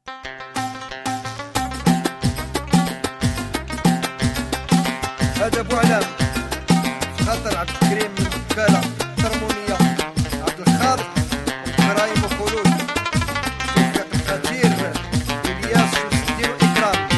هذا ابو علام خاطر عبد الكريم من بكاله هرمونيه، عبد الخالق ابراهيم وخلود توفيق الخطير الياس وسدير واكرام.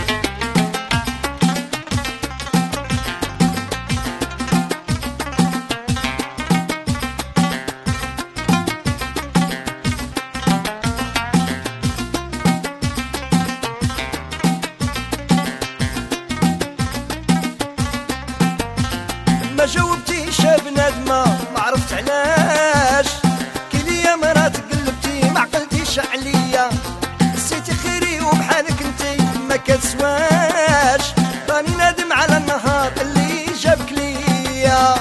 ما جاوبتيش يا بنادمة ما عرفت علاش، كي ليا مرات قلبتي ما عقلتيش عليا، نسيتي خيري وبحالك انتي ما كتسواش، راني نادم على النهار اللي جابك ليا.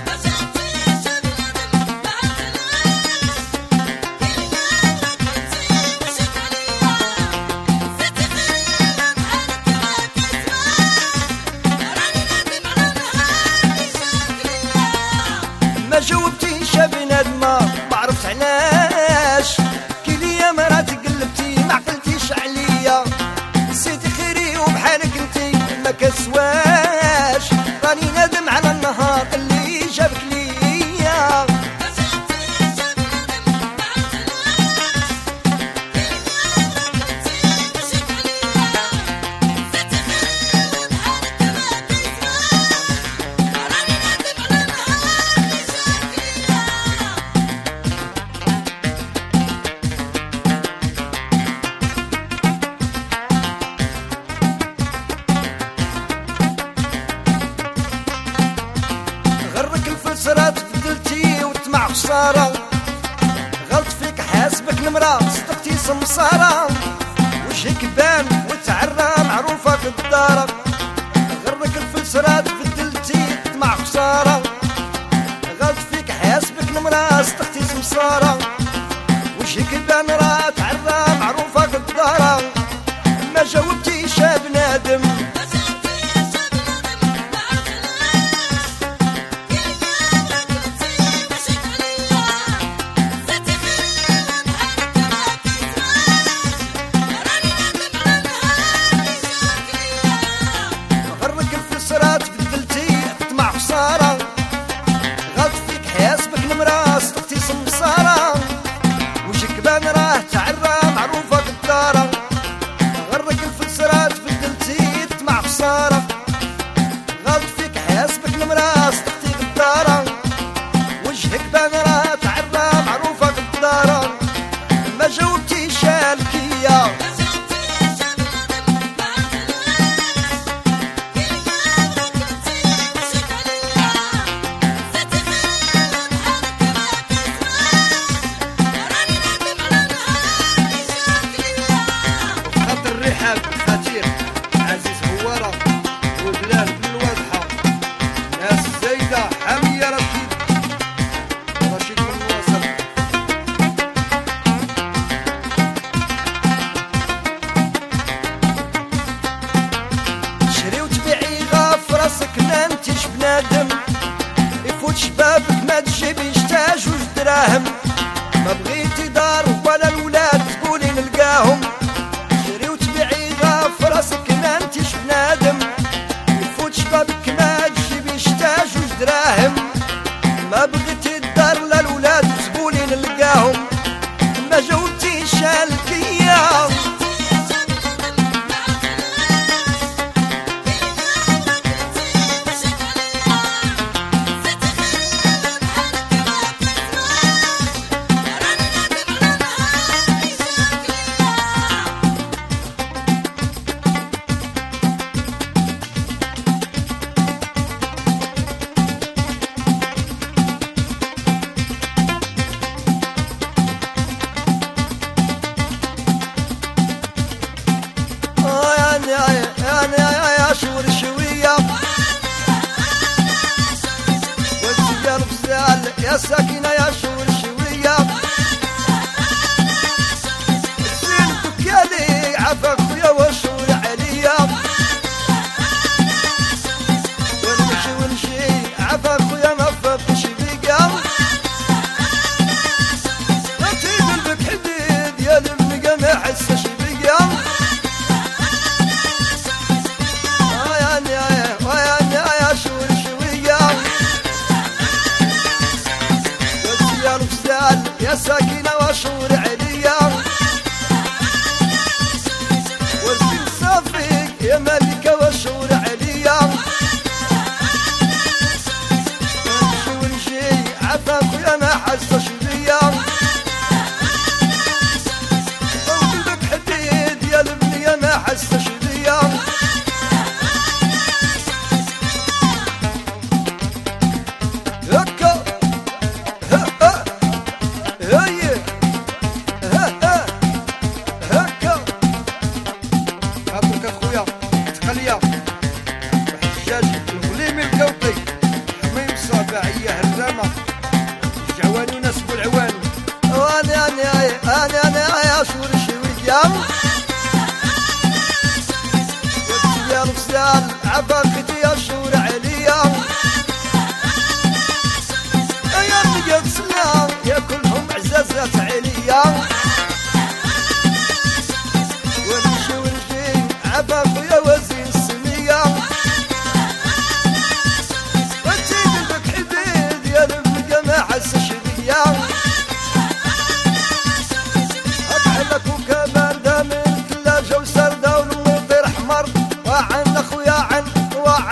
ما جاوبتيش يا بنادمة ما عرفت علاش، كي ليا مرات قلبتي ما عقلتيش عليا، نسيتي خيري وبحالك انتي ما كتسواش، راني نادم على النهار اللي جابك ليا. الفلسرات بدلتي وطمع خسارة، غلط فيك حاسبك المرا صدقتي سمسارة، وجهك بان وتعرى معروفة في الدارة، غرك الفلسرات بدلتي وطمع خسارة، غلط فيك حاسبك المرا صدقتي سمسارة، وجهك بان راه تعرى معروفة في الدارة. ما جاوبتيش يا بنادم الفلسرات بدلتي طمع خسارة، غلط فيك حاسبك المرا صدقتي سمسارة، وجهك بان راه تعرى معروفة في الدارة، غرك الفلسرات بدلتي طمع خسارة، غلط فيك حاسبك المرا صدقتي في الدارة، وجهك بان راه تعرى معروفة في الدارة. ما جاوبتيش يا الكية خطير عزيز هوارة وبلال بن الواضحة، ناس زايدة حامية رشيد بن الواصل. شري وتبيعي غاف راسك ما انتيش بنادم، يفوت شبابك ما تجيبيش تاج وج دراهم، ما بغيتي دار ولا الولاد تقولي نلقاهم، راسك ما انتيش بنادم، يفوت شبابك ما تجيبيش تاج وج دراهم، ما بغيتي الدار لا الولاد وزبوني نلقاهم. ما جاوبتيش يا الكية يا شور شوية والسجال بزال يا ساكنة يا شور شوية، زين دكالي عفاك خويا وشور عليا، ونمشي ونمشي عفاك خويا ما فاتش بيقا، غتي قلبك حديد يا المقا ما حسش بيقا. حسش بيا وقلبك حديد يا البنية ما حسش بيا هكا هكا هي هكا هكا خاطرك اخويا تقليا وحجاج الغليمي الكوطي حميم صابعية هرامة الجعوان ونسبو العوان انا يا شور شوية وبسيال بسيال عباقتي يا شور عليا يا بقى بسلام يا كلهم عزازات عليا ونمشي ونجي عباقي يا وزين السمية وتجيب لك حديد يا البقى ما حسش بيا لك وكمان دا من ثلاجة وسردة والمطير حمر وعن اخويا عن